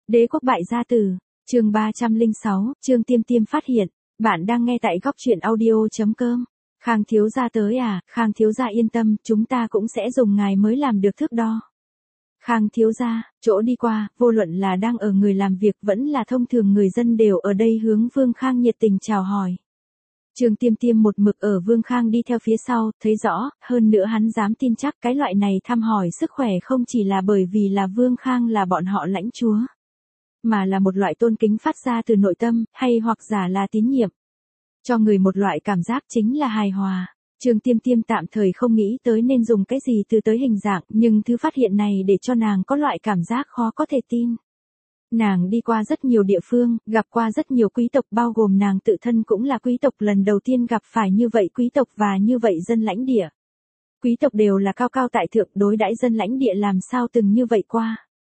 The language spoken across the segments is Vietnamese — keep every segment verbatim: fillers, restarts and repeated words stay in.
Đế quốc bại gia tử, chương ba trăm lẻ sáu, Trương Tiêm Tiêm phát hiện, bạn đang nghe tại góc truyện audio chấm com. Khang thiếu gia tới à, Khang thiếu gia yên tâm, chúng ta cũng sẽ dùng ngài mới làm được thước đo. Khang thiếu gia, chỗ đi qua, vô luận là đang ở người làm việc vẫn là thông thường người dân đều ở đây hướng Vương Khang nhiệt tình chào hỏi. Trương Tiêm Tiêm một mực ở Vương Khang đi theo phía sau, thấy rõ, hơn nữa hắn dám tin chắc cái loại này thăm hỏi sức khỏe không chỉ là bởi vì là Vương Khang là bọn họ lãnh chúa, mà là một loại tôn kính phát ra từ nội tâm, hay hoặc giả là tín nhiệm. Cho người một loại cảm giác chính là hài hòa. Trương Tiêm Tiêm tạm thời không nghĩ tới nên dùng cái gì từ tới hình dạng, nhưng thứ phát hiện này để cho nàng có loại cảm giác khó có thể tin. Nàng đi qua rất nhiều địa phương, gặp qua rất nhiều quý tộc bao gồm nàng tự thân cũng là quý tộc, lần đầu tiên gặp phải như vậy quý tộc và như vậy dân lãnh địa. Quý tộc đều là cao cao tại thượng, đối đãi dân lãnh địa làm sao từng như vậy qua.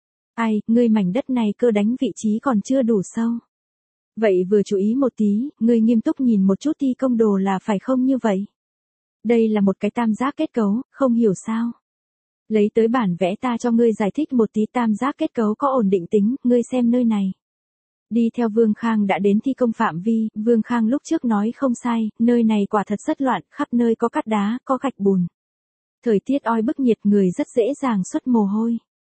Ai, ngươi mảnh đất này cơ đánh vị trí còn chưa đủ sâu. Vậy vừa chú ý một tí, ngươi nghiêm túc nhìn một chút thi công đồ là phải không như vậy? Đây là một cái tam giác kết cấu, không hiểu sao? Lấy tới bản vẽ ta cho ngươi giải thích một tí, tam giác kết cấu có ổn định tính, ngươi xem nơi này. Đi theo Vương Khang đã đến thi công phạm vi, Vương Khang lúc trước nói không sai, nơi này quả thật rất loạn, khắp nơi có cát đá, có gạch bùn. Thời tiết oi bức nhiệt, người rất dễ dàng xuất mồ hôi.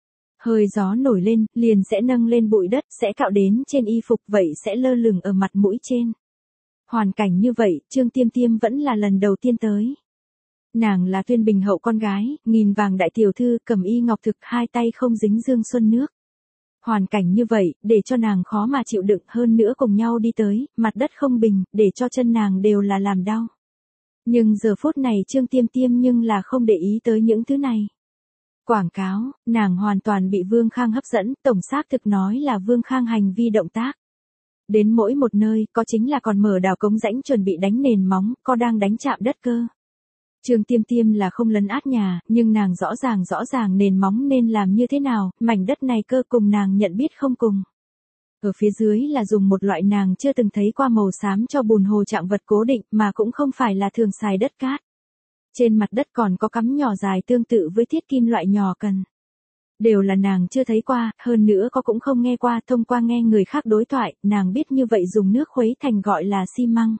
Hơi gió nổi lên, liền sẽ nâng lên bụi đất, sẽ cạo đến trên y phục, vậy sẽ lơ lửng ở mặt mũi trên. Hoàn cảnh như vậy, Trương Tiêm Tiêm vẫn là lần đầu tiên tới. Nàng là Tuyên Bình hậu con gái, nghìn vàng đại tiểu thư, cẩm y ngọc thực, hai tay không dính dương xuân nước. Hoàn cảnh như vậy, để cho nàng khó mà chịu đựng, hơn nữa cùng nhau đi tới, mặt đất không bình, để cho chân nàng đều là làm đau. Nhưng giờ phút này Trương Tiêm Tiêm nhưng là không để ý tới những thứ này. Quảng cáo, nàng hoàn toàn bị Vương Khang hấp dẫn, tổng xác thực nói là Vương Khang hành vi động tác. Đến mỗi một nơi, có chính là còn mở đào cống rãnh chuẩn bị đánh nền móng, có đang đánh chạm đất cơ. Trương Tiêm Tiêm là không lấn át nhà, nhưng nàng rõ ràng rõ ràng nền móng nên làm như thế nào, mảnh đất này cơ cùng nàng nhận biết không cùng. Ở phía dưới là dùng một loại nàng chưa từng thấy qua màu xám cho bùn hồ trạng vật cố định, mà cũng không phải là thường xài đất cát. Trên mặt đất còn có cắm nhỏ dài tương tự với thiết kim loại nhỏ cần. Đều là nàng chưa thấy qua, hơn nữa có cũng không nghe qua, thông qua nghe người khác đối thoại, nàng biết như vậy dùng nước khuấy thành gọi là xi măng.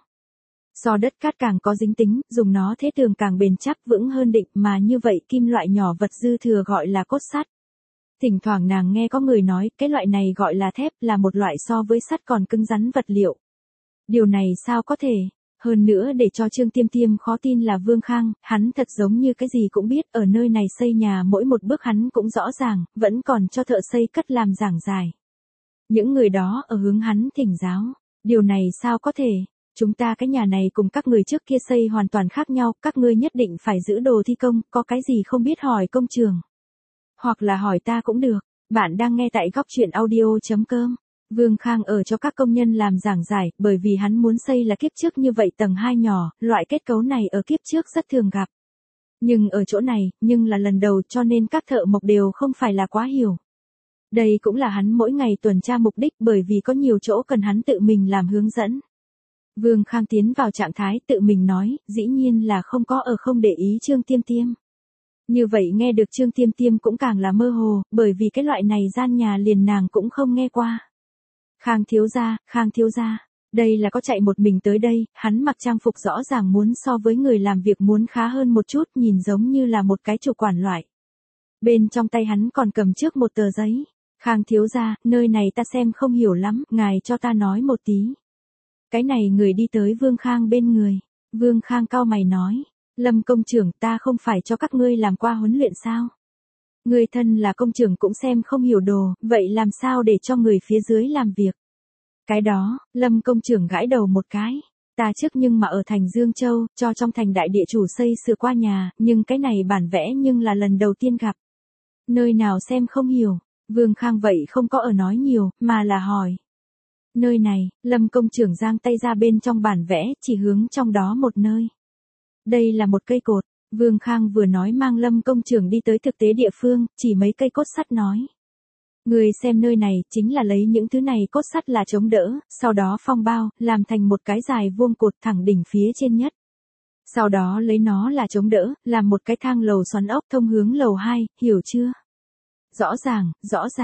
So đất cát càng có dính tính, dùng nó thế tường càng bền chắc vững hơn định, mà như vậy kim loại nhỏ vật dư thừa gọi là cốt sắt. Thỉnh thoảng nàng nghe có người nói, cái loại này gọi là thép, là một loại so với sắt còn cứng rắn vật liệu. Điều này sao có thể? Hơn nữa để cho Trương Tiêm Tiêm khó tin là Vương Khang, hắn thật giống như cái gì cũng biết, ở nơi này xây nhà mỗi một bước hắn cũng rõ ràng, vẫn còn cho thợ xây cất làm giảng giải. Những người đó ở hướng hắn thỉnh giáo, điều này sao có thể? Chúng ta cái nhà này cùng các người trước kia xây hoàn toàn khác nhau, các ngươi nhất định phải giữ đồ thi công, có cái gì không biết hỏi công trường. Hoặc là hỏi ta cũng được, bạn đang nghe tại góc truyện audio chấm com. Vương Khang ở cho các công nhân làm giảng giải, bởi vì hắn muốn xây là kiếp trước như vậy tầng hai nhỏ, loại kết cấu này ở kiếp trước rất thường gặp. Nhưng ở chỗ này, nhưng là lần đầu cho nên các thợ mộc đều không phải là quá hiểu. Đây cũng là hắn mỗi ngày tuần tra mục đích, bởi vì có nhiều chỗ cần hắn tự mình làm hướng dẫn. Vương Khang tiến vào trạng thái tự mình nói, dĩ nhiên là không có ở không để ý Trương Tiêm Tiêm. Như vậy nghe được Trương Tiêm Tiêm cũng càng là mơ hồ, bởi vì cái loại này gian nhà liền nàng cũng không nghe qua. Khang thiếu gia, Khang thiếu gia, đây là có chạy một mình tới đây, hắn mặc trang phục rõ ràng muốn so với người làm việc muốn khá hơn một chút, nhìn giống như là một cái chủ quản loại. Bên trong tay hắn còn cầm trước một tờ giấy. Khang thiếu gia, nơi này ta xem không hiểu lắm, ngài cho ta nói một tí. Cái này người đi tới Vương Khang bên người. Vương Khang cau mày nói, Lâm công trưởng, ta không phải cho các ngươi làm qua huấn luyện sao? Người thân là công trưởng cũng xem không hiểu đồ, vậy làm sao để cho người phía dưới làm việc? Cái đó, Lâm công trưởng gãi đầu một cái. Ta trước nhưng mà ở thành Dương Châu, cho trong thành đại địa chủ xây sửa qua nhà, nhưng cái này bản vẽ nhưng là lần đầu tiên gặp. Nơi nào xem không hiểu, Vương Khang vậy không có ở nói nhiều, mà là hỏi. Nơi này, Lâm công trưởng giang tay ra bên trong bản vẽ, chỉ hướng trong đó một nơi. Đây là một cây cột. Vương Khang vừa nói mang Lâm công trưởng đi tới thực tế địa phương, chỉ mấy cây cốt sắt nói. Người xem nơi này, chính là lấy những thứ này cốt sắt là chống đỡ, sau đó phong bao, làm thành một cái dài vuông cột thẳng đỉnh phía trên nhất. Sau đó lấy nó là chống đỡ, làm một cái thang lầu xoắn ốc thông hướng lầu hai, hiểu chưa? Rõ ràng, rõ ràng.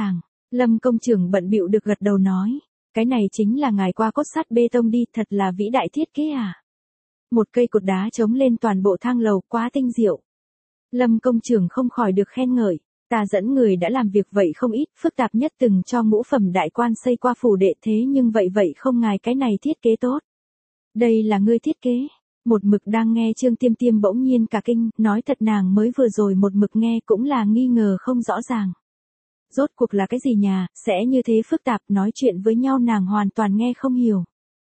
Lâm công trưởng bận bịu được gật đầu nói. Cái này chính là ngài qua cốt sắt bê tông đi, thật là vĩ đại thiết kế à. Một cây cột đá chống lên toàn bộ thang lầu, quá tinh diệu. Lâm công trưởng không khỏi được khen ngợi. Ta dẫn người đã làm việc vậy không ít, phức tạp nhất từng cho ngũ phẩm đại quan xây qua phủ đệ, thế nhưng vậy vậy không ngài cái này thiết kế tốt. Đây là ngươi thiết kế. Một mực đang nghe Trương Tiêm Tiêm bỗng nhiên cả kinh, nói thật nàng mới vừa rồi một mực nghe cũng là nghi ngờ không rõ ràng. Rốt cuộc là cái gì nhà, sẽ như thế phức tạp, nói chuyện với nhau nàng hoàn toàn nghe không hiểu.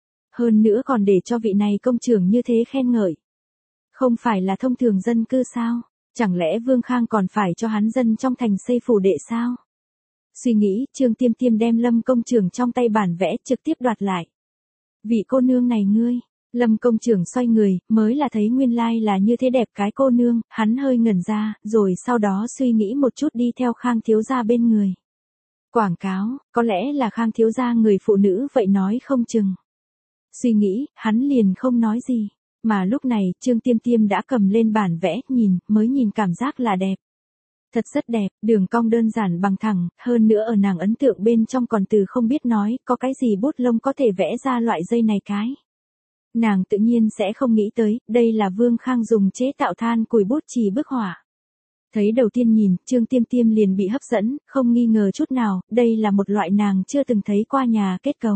Hơn nữa còn để cho vị này công trưởng như thế khen ngợi. Không phải là thông thường dân cư sao? Chẳng lẽ Vương Khang còn phải cho hắn dân trong thành xây phủ đệ sao? Suy nghĩ, Trương Tiêm Tiêm đem Lâm công trưởng trong tay bản vẽ trực tiếp đoạt lại. Vị cô nương này ngươi, Lâm công trưởng xoay người, mới là thấy nguyên lai là như thế đẹp cái cô nương, hắn hơi ngẩn ra, rồi sau đó suy nghĩ một chút đi theo Khang thiếu gia bên người. Quảng cáo, có lẽ là Khang thiếu gia người phụ nữ vậy nói không chừng. Suy nghĩ, hắn liền không nói gì. Mà lúc này, Trương Tiêm Tiêm đã cầm lên bản vẽ, nhìn, mới nhìn cảm giác là đẹp. Thật rất đẹp, đường cong đơn giản bằng thẳng, hơn nữa ở nàng ấn tượng bên trong còn từ không biết nói, có cái gì bút lông có thể vẽ ra loại dây này cái. Nàng tự nhiên sẽ không nghĩ tới, đây là Vương Khang dùng chế tạo than củi bút chì bức họa. Thấy đầu tiên nhìn, Trương Tiêm Tiêm liền bị hấp dẫn, không nghi ngờ chút nào, đây là một loại nàng chưa từng thấy qua nhà kết cấu.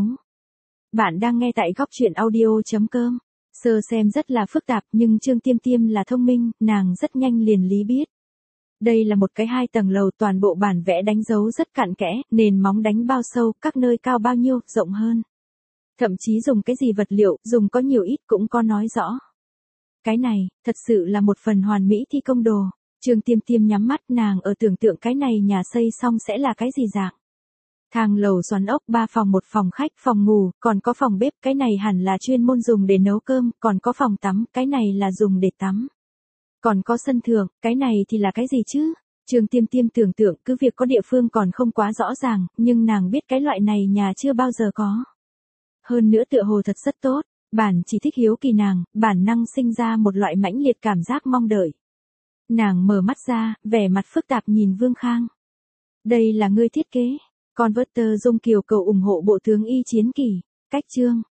Bạn đang nghe tại góc truyện audio chấm com. Sơ xem rất là phức tạp nhưng Trương Tiêm Tiêm là thông minh, nàng rất nhanh liền lý biết. Đây là một cái hai tầng lầu, toàn bộ bản vẽ đánh dấu rất cặn kẽ, nền móng đánh bao sâu, các nơi cao bao nhiêu, rộng hơn. Thậm chí dùng cái gì vật liệu, dùng có nhiều ít cũng có nói rõ. Cái này, thật sự là một phần hoàn mỹ thi công đồ. Trương Tiêm Tiêm nhắm mắt, nàng ở tưởng tượng cái này nhà xây xong sẽ là cái gì dạng. Thang lầu xoắn ốc, ba phòng một phòng khách, phòng ngủ, còn có phòng bếp, cái này hẳn là chuyên môn dùng để nấu cơm, còn có phòng tắm, cái này là dùng để tắm. Còn có sân thượng, cái này thì là cái gì chứ? Trương Tiêm Tiêm tưởng tượng, cứ việc có địa phương còn không quá rõ ràng, nhưng nàng biết cái loại này nhà chưa bao giờ có. Hơn nữa tựa hồ thật rất tốt, bản chỉ thích hiếu kỳ nàng, bản năng sinh ra một loại mãnh liệt cảm giác mong đợi. Nàng mở mắt ra, vẻ mặt phức tạp nhìn Vương Khang. Đây là ngươi thiết kế. Converter Dung Kiều cầu ủng hộ bộ tướng y chiến kỳ. Cách chương.